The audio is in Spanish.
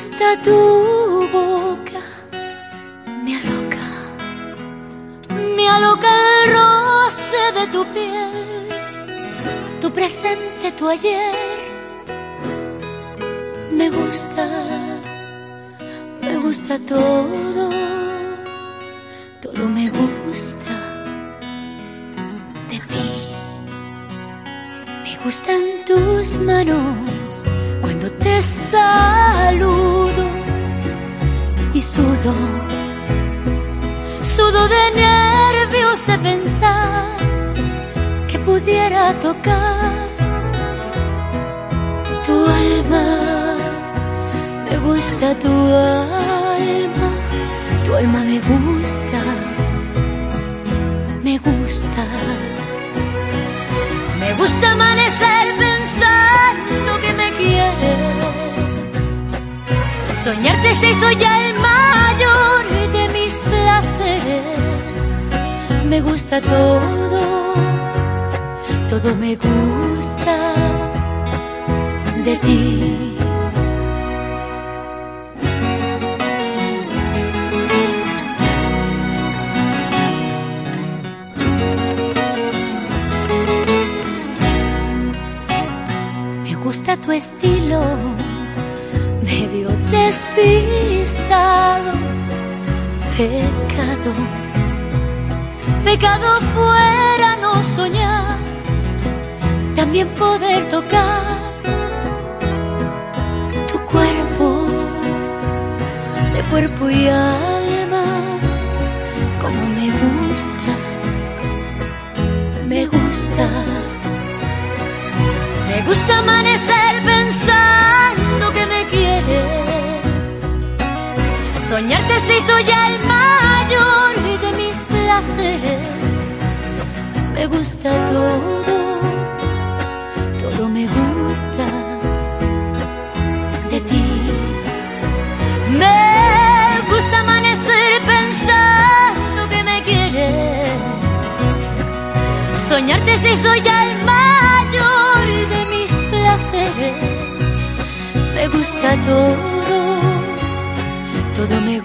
gusta tu boca, me aloca el roce de tu piel, tu presente, tu ayer. Me gusta todo, todo me gusta de ti. Me gustan tus manos cuando te saludo y sudo de nervios de pensar que pudiera tocar tu alma. Me gusta tu alma me gusta, me gustas. Me gusta amanecer pensando que me quieres. Soñarte se hizo ya el mayor de mis placeres. Me gusta todo, todo me gusta de ti. Me gusta tu estilo, medio despistado. Pecado fuera no soñar, también poder tocar tu cuerpo, de cuerpo y alma. Como me gustas, me gustas. Me gusta amanecer pensando que me quieres. Soñarte se hizo ya el mayor de mis placeres. Me gusta todo, todo me gusta de ti. Me gusta amanecer pensando que me quieres. Soñarte se hizo ya el mayor de mis placeres. Me gusta todo, todo me